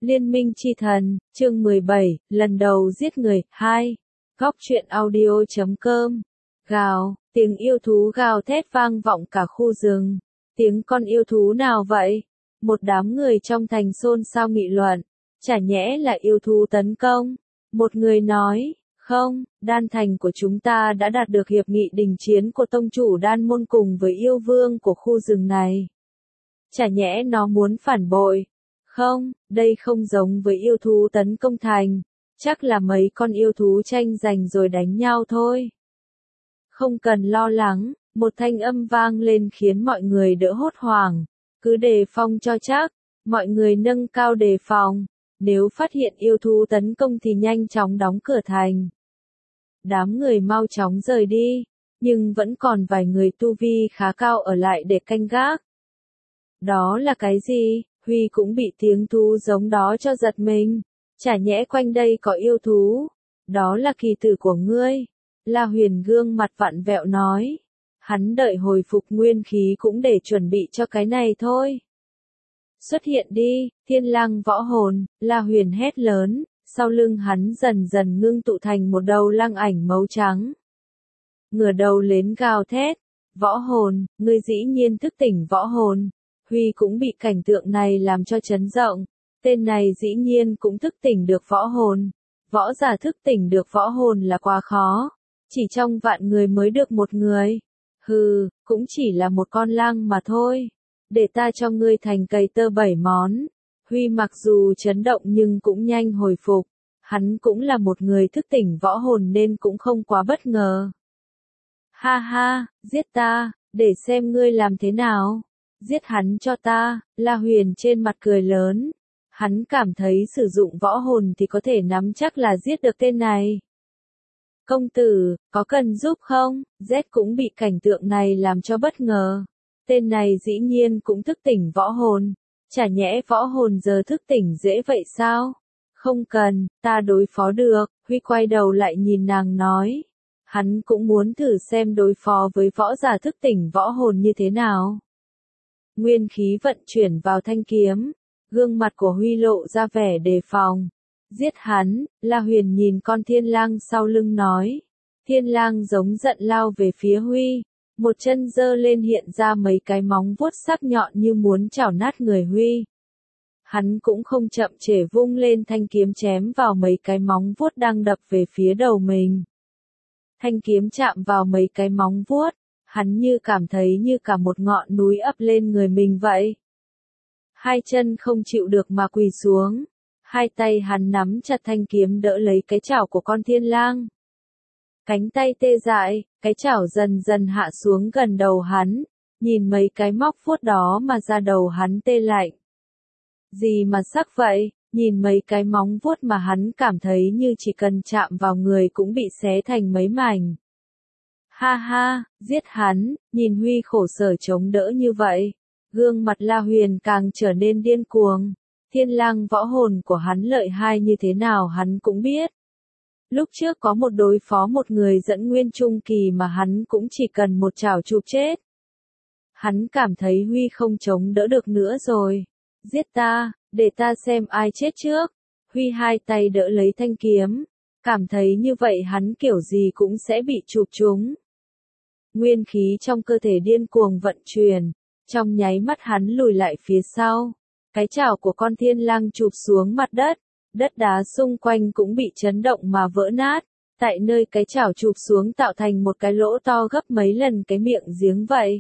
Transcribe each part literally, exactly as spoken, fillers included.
Liên minh chi thần, chương mười bảy, lần đầu giết người, hai. Góc truyện audio chấm com. Gào, tiếng yêu thú gào thét vang vọng cả khu rừng. Tiếng con yêu thú nào vậy? Một đám người trong thành xôn xao nghị luận. Chả nhẽ là yêu thú tấn công? Một người nói, không, đan thành của chúng ta đã đạt được hiệp nghị đình chiến của tông chủ đan môn cùng với yêu vương của khu rừng này. Chả nhẽ nó muốn phản bội? Không, đây không giống với yêu thú tấn công thành, chắc là mấy con yêu thú tranh giành rồi đánh nhau thôi. Không cần lo lắng, một thanh âm vang lên khiến mọi người đỡ hốt hoảng, cứ đề phòng cho chắc, mọi người nâng cao đề phòng, nếu phát hiện yêu thú tấn công thì nhanh chóng đóng cửa thành. Đám người mau chóng rời đi, nhưng vẫn còn vài người tu vi khá cao ở lại để canh gác. Đó là cái gì? Huy cũng bị tiếng thú giống đó cho giật mình. Chả nhẽ quanh đây có yêu thú? Đó là kỳ tử của ngươi. La Huyền gương mặt vặn vẹo nói. Hắn đợi hồi phục nguyên khí cũng để chuẩn bị cho cái này thôi. Xuất hiện đi, thiên lang võ hồn, La Huyền hét lớn, sau lưng hắn dần dần ngưng tụ thành một đầu lang ảnh màu trắng. Ngửa đầu lên gào thét, võ hồn, ngươi dĩ nhiên thức tỉnh võ hồn. Huy cũng bị cảnh tượng này làm cho chấn động, tên này dĩ nhiên cũng thức tỉnh được võ hồn. Võ giả thức tỉnh được võ hồn là quá khó, chỉ trong vạn người mới được một người. Hừ, cũng chỉ là một con lang mà thôi. Để ta cho ngươi thành cây tơ bảy món. Huy mặc dù chấn động nhưng cũng nhanh hồi phục, hắn cũng là một người thức tỉnh võ hồn nên cũng không quá bất ngờ. Ha ha, giết ta, để xem ngươi làm thế nào. Giết hắn cho ta, La Huyền trên mặt cười lớn. Hắn cảm thấy sử dụng võ hồn thì có thể nắm chắc là giết được tên này. Công tử, có cần giúp không? Z cũng bị cảnh tượng này làm cho bất ngờ. Tên này dĩ nhiên cũng thức tỉnh võ hồn. Chả nhẽ võ hồn giờ thức tỉnh dễ vậy sao? Không cần, ta đối phó được. Huy quay đầu lại nhìn nàng nói. Hắn cũng muốn thử xem đối phó với võ giả thức tỉnh võ hồn như thế nào. Nguyên khí vận chuyển vào thanh kiếm, gương mặt của Huy lộ ra vẻ đề phòng. Giết hắn, La Huyền nhìn con thiên lang sau lưng nói. Thiên lang giống giận lao về phía Huy, một chân giơ lên hiện ra mấy cái móng vuốt sắc nhọn như muốn chảo nát người Huy. Hắn cũng không chậm trễ vung lên thanh kiếm chém vào mấy cái móng vuốt đang đập về phía đầu mình. Thanh kiếm chạm vào mấy cái móng vuốt. Hắn như cảm thấy như cả một ngọn núi ập lên người mình vậy. Hai chân không chịu được mà quỳ xuống. Hai tay hắn nắm chặt thanh kiếm đỡ lấy cái chảo của con thiên lang. Cánh tay tê dại, cái chảo dần dần hạ xuống gần đầu hắn. Nhìn mấy cái móc vuốt đó mà da đầu hắn tê lạnh. Gì mà sắc vậy, nhìn mấy cái móng vuốt mà hắn cảm thấy như chỉ cần chạm vào người cũng bị xé thành mấy mảnh. Ha ha, giết hắn, nhìn Huy khổ sở chống đỡ như vậy. Gương mặt La Huyền càng trở nên điên cuồng. Thiên lang võ hồn của hắn lợi hại như thế nào hắn cũng biết. Lúc trước có một đối phó một người dẫn nguyên trung kỳ mà hắn cũng chỉ cần một chảo chụp chết. Hắn cảm thấy Huy không chống đỡ được nữa rồi. Giết ta, để ta xem ai chết trước. Huy hai tay đỡ lấy thanh kiếm. Cảm thấy như vậy hắn kiểu gì cũng sẽ bị chụp trúng. Nguyên khí trong cơ thể điên cuồng vận chuyển, trong nháy mắt hắn lùi lại phía sau. Cái chảo của con thiên lang chụp xuống mặt đất, đất đá xung quanh cũng bị chấn động mà vỡ nát. Tại nơi cái chảo chụp xuống tạo thành một cái lỗ to gấp mấy lần cái miệng giếng vậy.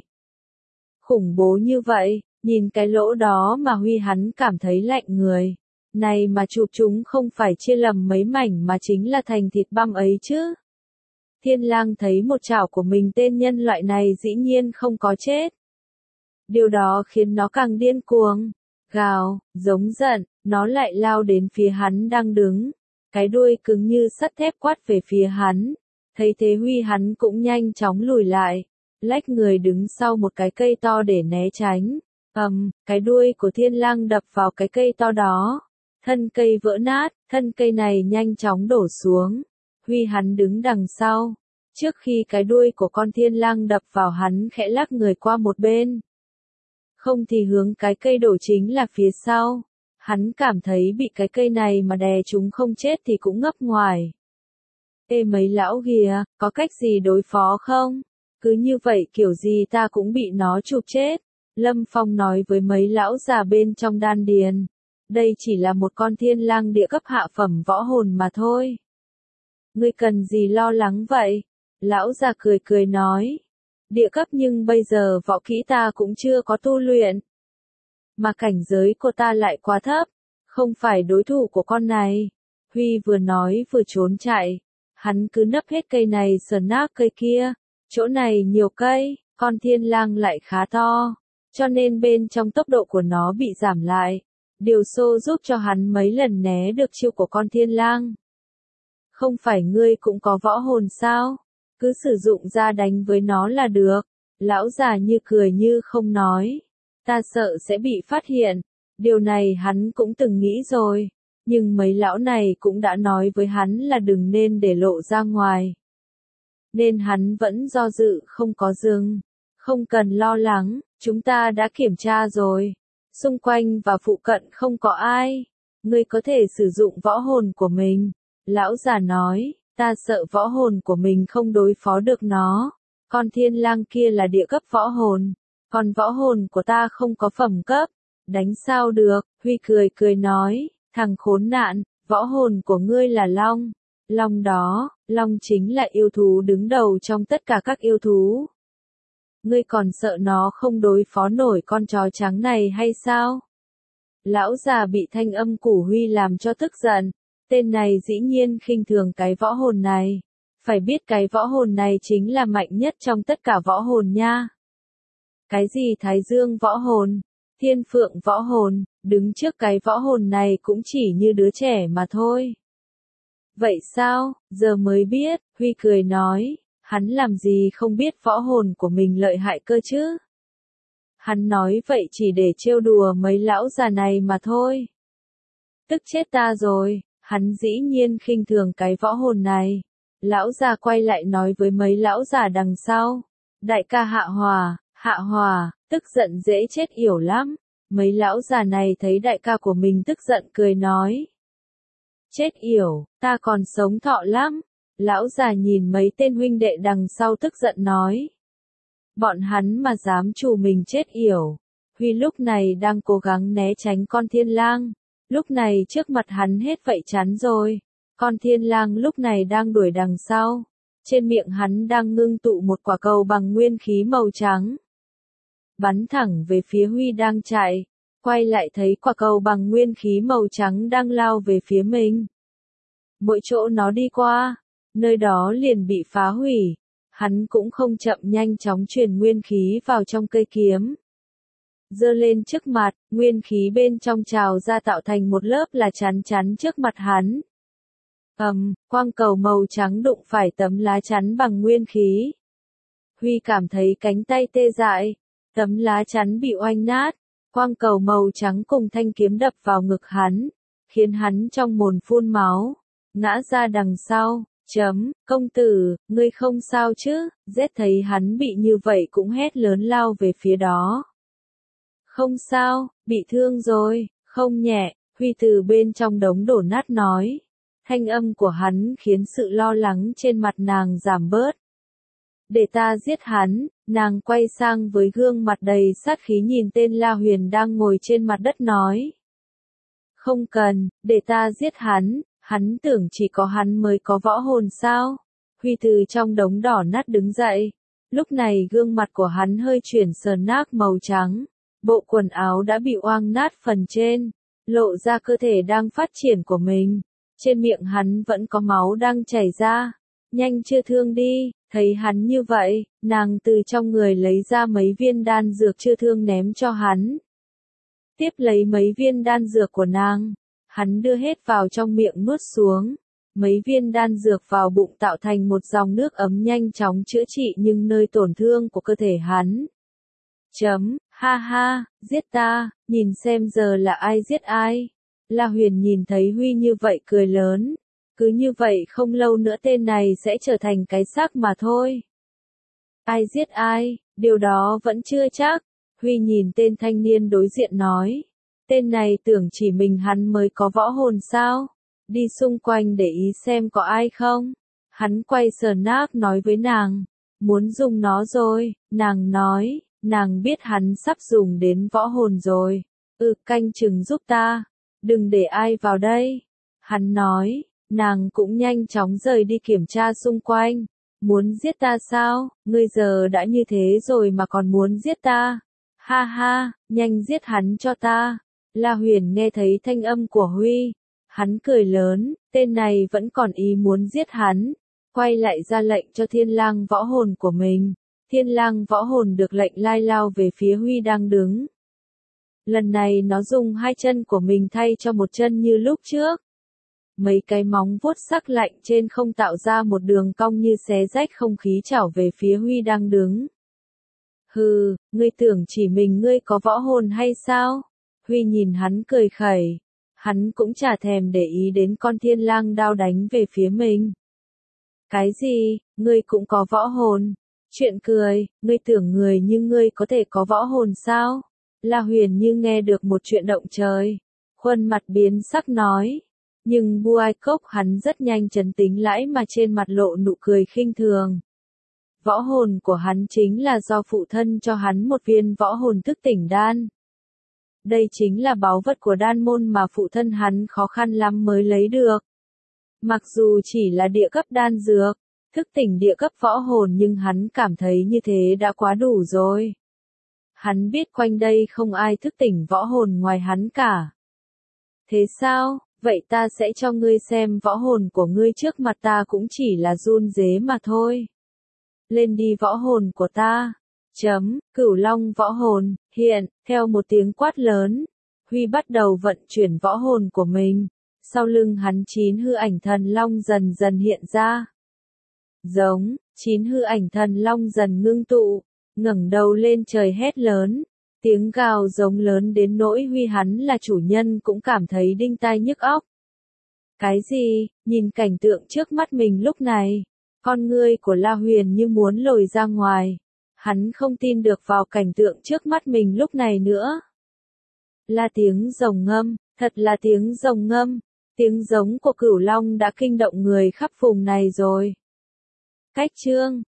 Khủng bố như vậy, nhìn cái lỗ đó mà Huy hắn cảm thấy lạnh người. Này mà chụp chúng không phải chia lầm mấy mảnh mà chính là thành thịt băm ấy chứ. Thiên lang thấy một chảo của mình tên nhân loại này dĩ nhiên không có chết. Điều đó khiến nó càng điên cuồng. Gào, giống giận, nó lại lao đến phía hắn đang đứng. Cái đuôi cứng như sắt thép quát về phía hắn. Thấy thế Huy hắn cũng nhanh chóng lùi lại. Lách người đứng sau một cái cây to để né tránh. Ầm, um, cái đuôi của thiên lang đập vào cái cây to đó. Thân cây vỡ nát, thân cây này nhanh chóng đổ xuống. Huy hắn đứng đằng sau. Trước khi cái đuôi của con thiên lang đập vào hắn khẽ lắc người qua một bên. Không thì hướng cái cây đổ chính là phía sau. Hắn cảm thấy bị cái cây này mà đè chúng không chết thì cũng ngấp ngoài. Ê mấy lão kìa, có cách gì đối phó không? Cứ như vậy kiểu gì ta cũng bị nó chụp chết. Lâm Phong nói với mấy lão già bên trong đan điền. Đây chỉ là một con thiên lang địa cấp hạ phẩm võ hồn mà thôi. Ngươi cần gì lo lắng vậy? Lão già cười cười nói. Địa cấp nhưng bây giờ võ kỹ ta cũng chưa có tu luyện. Mà cảnh giới của ta lại quá thấp. Không phải đối thủ của con này. Huy vừa nói vừa trốn chạy. Hắn cứ nấp hết cây này sờ nát cây kia. Chỗ này nhiều cây, con thiên lang lại khá to. Cho nên bên trong tốc độ của nó bị giảm lại. Điều xô giúp cho hắn mấy lần né được chiêu của con thiên lang. Không phải ngươi cũng có võ hồn sao? Cứ sử dụng ra đánh với nó là được. Lão già như cười như không nói. Ta sợ sẽ bị phát hiện. Điều này hắn cũng từng nghĩ rồi. Nhưng mấy lão này cũng đã nói với hắn là đừng nên để lộ ra ngoài. Nên hắn vẫn do dự không có dừng. Không cần lo lắng, chúng ta đã kiểm tra rồi. Xung quanh và phụ cận không có ai. Ngươi có thể sử dụng võ hồn của mình. Lão già nói, ta sợ võ hồn của mình không đối phó được nó. Con thiên lang kia là địa cấp võ hồn. Còn võ hồn của ta không có phẩm cấp. Đánh sao được, Huy cười cười nói, thằng khốn nạn, võ hồn của ngươi là long. Long đó, long chính là yêu thú đứng đầu trong tất cả các yêu thú. Ngươi còn sợ nó không đối phó nổi con chó trắng này hay sao? Lão già bị thanh âm của Huy làm cho tức giận. Tên này dĩ nhiên khinh thường cái võ hồn này. Phải biết cái võ hồn này chính là mạnh nhất trong tất cả võ hồn nha. Cái gì Thái Dương võ hồn, Thiên Phượng võ hồn, đứng trước cái võ hồn này cũng chỉ như đứa trẻ mà thôi. Vậy sao, giờ mới biết, Huy cười nói, hắn làm gì không biết võ hồn của mình lợi hại cơ chứ. Hắn nói vậy chỉ để trêu đùa mấy lão già này mà thôi. Tức chết ta rồi, hắn dĩ nhiên khinh thường cái võ hồn này. Lão già quay lại nói với mấy lão già đằng sau. Đại ca Hạ Hòa, Hạ Hòa, tức giận dễ chết yểu lắm. Mấy lão già này thấy đại ca của mình tức giận cười nói. Chết yểu, ta còn sống thọ lắm. Lão già nhìn mấy tên huynh đệ đằng sau tức giận nói. Bọn hắn mà dám chủ mình chết yểu. Huy lúc này đang cố gắng né tránh con thiên lang. Lúc này trước mặt hắn hết vậy chắn rồi. Con thiên lang lúc này đang đuổi đằng sau. Trên miệng hắn đang ngưng tụ một quả cầu bằng nguyên khí màu trắng. Bắn thẳng về phía Huy đang chạy. Quay lại thấy quả cầu bằng nguyên khí màu trắng đang lao về phía mình. Mỗi chỗ nó đi qua, nơi đó liền bị phá hủy. Hắn cũng không chậm nhanh chóng truyền nguyên khí vào trong cây kiếm. Giơ lên trước mặt, nguyên khí bên trong trào ra tạo thành một lớp là chắn chắn trước mặt hắn. Ầm, um, quang cầu màu trắng đụng phải tấm lá chắn bằng nguyên khí. Huy cảm thấy cánh tay tê dại, tấm lá chắn bị oanh nát, quang cầu màu trắng cùng thanh kiếm đập vào ngực hắn, khiến hắn trong mồm phun máu, ngã ra đằng sau. Chấm, công tử, ngươi không sao chứ? Z thấy hắn bị như vậy cũng hét lớn lao về phía đó. Không sao, bị thương rồi, không nhẹ, Huy từ bên trong đống đổ nát nói. Thanh âm của hắn khiến sự lo lắng trên mặt nàng giảm bớt. Để ta giết hắn, nàng quay sang với gương mặt đầy sát khí nhìn tên La Huyền đang ngồi trên mặt đất nói. Không cần, để ta giết hắn, hắn tưởng chỉ có hắn mới có võ hồn sao? Huy từ trong đống đỏ nát đứng dậy. Lúc này gương mặt của hắn hơi chuyển sờn nát màu trắng. Bộ quần áo đã bị oang nát phần trên, lộ ra cơ thể đang phát triển của mình. Trên miệng hắn vẫn có máu đang chảy ra. Nhanh chữa thương đi, thấy hắn như vậy, nàng từ trong người lấy ra mấy viên đan dược chữa thương ném cho hắn. Tiếp lấy mấy viên đan dược của nàng, hắn đưa hết vào trong miệng nuốt xuống. Mấy viên đan dược vào bụng tạo thành một dòng nước ấm nhanh chóng chữa trị những nơi tổn thương của cơ thể hắn. Chấm, ha ha, giết ta, nhìn xem giờ là ai giết ai. La Huyền nhìn thấy Huy như vậy cười lớn. Cứ như vậy không lâu nữa tên này sẽ trở thành cái xác mà thôi. Ai giết ai, điều đó vẫn chưa chắc. Huy nhìn tên thanh niên đối diện nói. Tên này tưởng chỉ mình hắn mới có võ hồn sao? Đi xung quanh để ý xem có ai không? Hắn quay sờ nác nói với nàng, muốn dùng nó rồi, nàng nói, nàng biết hắn sắp dùng đến võ hồn rồi. Ừ, canh chừng giúp ta, đừng để ai vào đây. Hắn nói, nàng cũng nhanh chóng rời đi kiểm tra xung quanh. Muốn giết ta sao, ngươi giờ đã như thế rồi mà còn muốn giết ta? Ha ha, nhanh giết hắn cho ta. La Huyền nghe thấy thanh âm của Huy. Hắn cười lớn, tên này vẫn còn ý muốn giết hắn. Quay lại ra lệnh cho thiên lang võ hồn của mình. Thiên lang võ hồn được lệnh lai lao về phía Huy đang đứng. Lần này nó dùng hai chân của mình thay cho một chân như lúc trước. Mấy cái móng vuốt sắc lạnh trên không tạo ra một đường cong như xé rách không khí chảo về phía Huy đang đứng. Hừ, ngươi tưởng chỉ mình ngươi có võ hồn hay sao? Huy nhìn hắn cười khẩy. Hắn cũng chả thèm để ý đến con thiên lang đao đánh về phía mình. Cái gì, ngươi cũng có võ hồn? Chuyện cười, ngươi tưởng người như ngươi có thể có võ hồn sao? La Huyền như nghe được một chuyện động trời. Khuôn mặt biến sắc nói. Nhưng Buai Cốc hắn rất nhanh trấn tĩnh lại mà trên mặt lộ nụ cười khinh thường. Võ hồn của hắn chính là do phụ thân cho hắn một viên võ hồn thức tỉnh đan. Đây chính là báu vật của đan môn mà phụ thân hắn khó khăn lắm mới lấy được. Mặc dù chỉ là địa cấp đan dược, thức tỉnh địa cấp võ hồn nhưng hắn cảm thấy như thế đã quá đủ rồi. Hắn biết quanh đây không ai thức tỉnh võ hồn ngoài hắn cả. Thế sao, vậy ta sẽ cho ngươi xem võ hồn của ngươi trước mặt ta cũng chỉ là run rế mà thôi. Lên đi võ hồn của ta. Chấm, Cửu Long võ hồn, hiện, theo một tiếng quát lớn. Huy bắt đầu vận chuyển võ hồn của mình. Sau lưng hắn chín hư ảnh thần long dần dần hiện ra. Giống, chín hư ảnh thần long dần ngưng tụ, ngẩng đầu lên trời hét lớn. Tiếng gào giống lớn đến nỗi Huy hắn là chủ nhân cũng cảm thấy đinh tai nhức óc. Cái gì, nhìn cảnh tượng trước mắt mình lúc này, con ngươi của La Huyền như muốn lồi ra ngoài. Hắn không tin được vào cảnh tượng trước mắt mình lúc này nữa. Là tiếng rồng ngâm, thật là tiếng rồng ngâm, tiếng giống của Cửu Long đã kinh động người khắp vùng này rồi. Cách chương